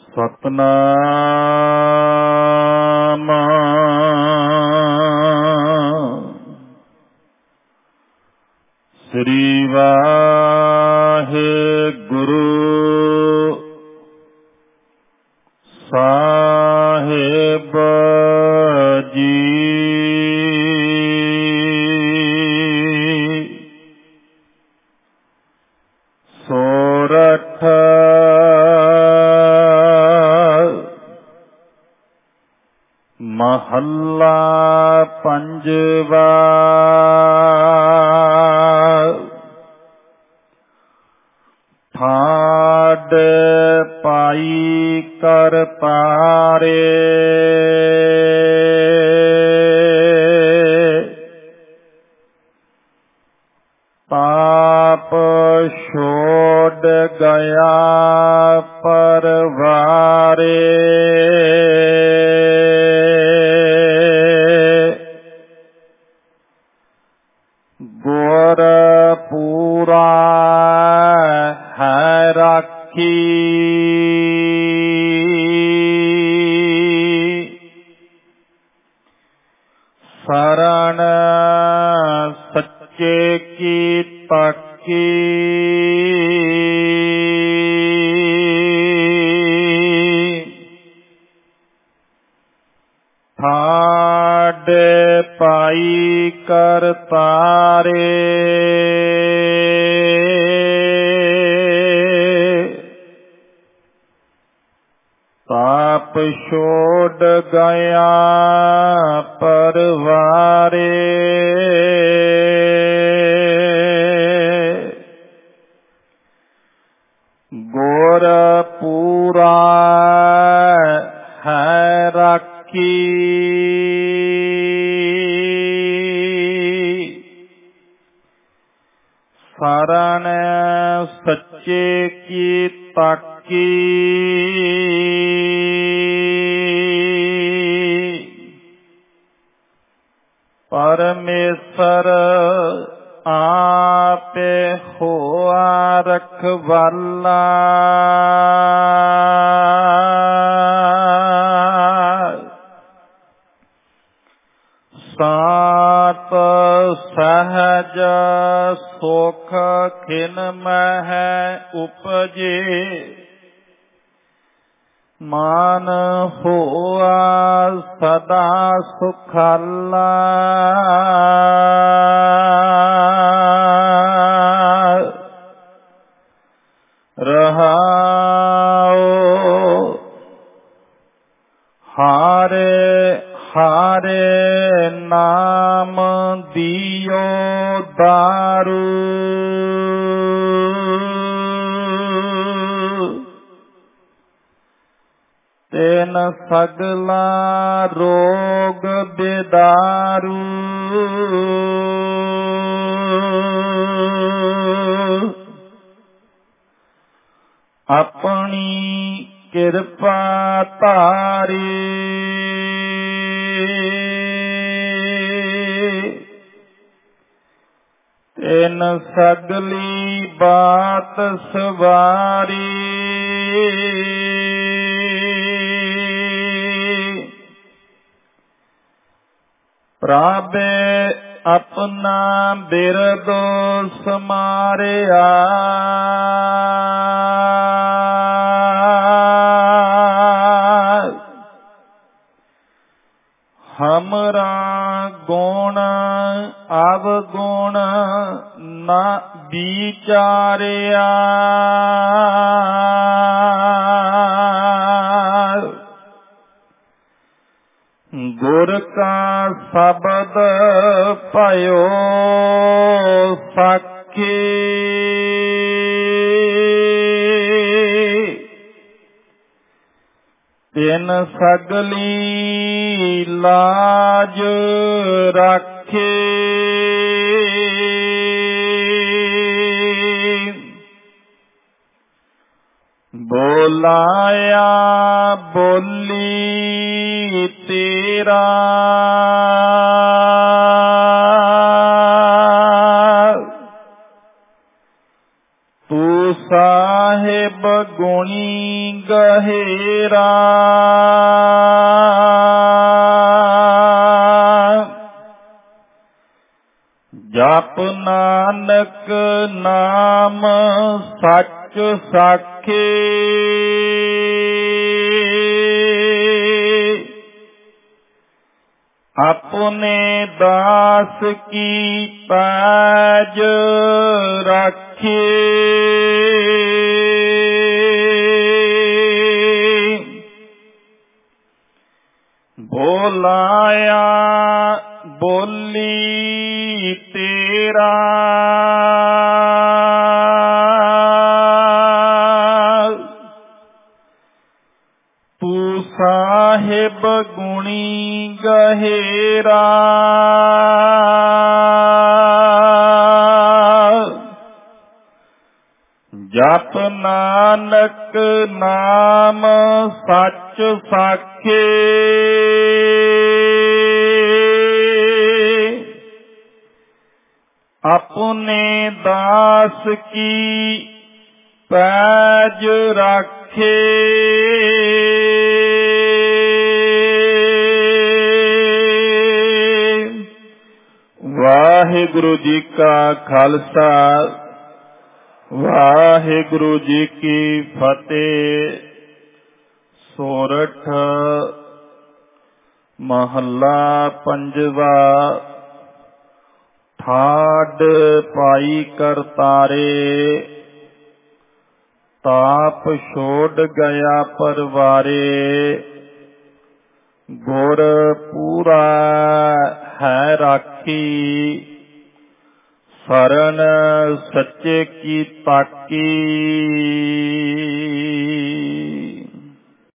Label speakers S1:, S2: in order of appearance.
S1: ਸਤਨਾਮ ਸ੍ਰੀ ਵਾਹਿਗੁਰੂ ਸਾਹਿਬ ਜੀ। ਸੋਰਠ ਮਹੱਲਾ ਪੰਜਵਾ। ਠਾਢ ਪਾਈ ਕਰਤਾਰੇ, ਪਾਪ ਛੋੜ ਗਿਆ ਪਰਵਾਰੇ। ਗੁਰ ਪੂਰਾ ਹੈ ਰਾਖੀ, ਸਰਣ ਸੱਚੇ ਕੀ ਤਾਕੀ। ਠਾਢ ਪਾਈ ਕਰਤਾਰੇ, ਪਾਪ ਛੋੜ ਗਿਆ ਪਰਵਾਰੇ। ਗੁਰ ਪੂਰਾ ਹੈ ਰਾਖੀ, ਸਰਣ ਸੱਚੇ ਕੀ ਤਾਕੀ। ਪਰਮੇਸ਼ਰ ਆਪੇ ਹੋਆ ਰਖਵਾਲਾ, ਸਾਤ ਸਹਜ ਸੁਖ ਖਿਨ ਮਹਿ ਉਪਜੇ। ਮਾਨ ਹੋਆ ਸਦਾ ਸੁਖਾਲਾ, ਰਹਾਉ ਹਾਰੇ ਹਾਰੇ ਨਾਮ ਦਿਓ ਦਾਰੂ। ਤੈਨ ਸਗਲਾ ਰੋਗ ਬੇਦਾਰੂ। ਆਪਣੀ ਕਿਰਪਾ ਧਾਰੀ, ਤੈਨ ਸਗਲੀ ਬਾਤ ਸਵਾਰੀ। ਪ੍ਰਭੇ ਆਪਣਾ ਬਿਰਦੋ ਸਮਾਰਿਆ, ਹਮਰਾ ਗੁਣ ਅਵਗੁਣ ਨਾ ਵਿਚਾਰਿਆ। ਗੁਰ ਕਾ ਸ਼ਬਦ ਭਇਓ ਸਾਖੀ, ਤਿਨ ਸਗਲੀ ਲਾਜ ਰਾਖੇ। ਬੋਲਾਇਆ ਬੋਲੀ ਤੇਰਾ, ਤੂੰ ਸਾਹਿਬ ਗੁਣੀ ਗਹਿਰਾ। ਜਪ ਨਾਨਕ ਨਾਮ ਸੱਚ ਸਾਖੇ। ਆਪਣੇ ਦਾਸ ਕੀ ਪੈਜ ਰਾਖੇ। ਬੋਲਾਇਆ ਬੋਲੀ ਤੇਰਾ। ਤੂੰ ਸਾਹਿਬ ਗੁਣੀ ਗਹਿਰਾ। ਜਪ ਨਾਨਕ ਨਾਮ ਸੱਚ ਸਾਖੇ। ਆਪਣੇ ਦਾਸ ਕੀ ਪੈਜ ਰਾਖੇ। ਵਾਹਿਗੁਰੂ ਜੀ ਕਾ ਖਾਲਸਾ ਵਾਹਿਗੁਰੂ ਜੀ ਕੀ ਫਤਿਹ। ਸੋਰਠ ਮਹੱਲਾ ਪੰਜਵਾ। ਠਾਡ ਪਾਈ ਕਰਤਾਰੇ। ਤਾਪ ਛੋੜ ਗਿਆ ਪਰਵਾਰੇ। ਗੁਰ ਪੂਰਾ ਹੈ ਰਾਖੀ। ਸਰਨ ਸੱਚੇ ਕੀ ਤਾਕੀ।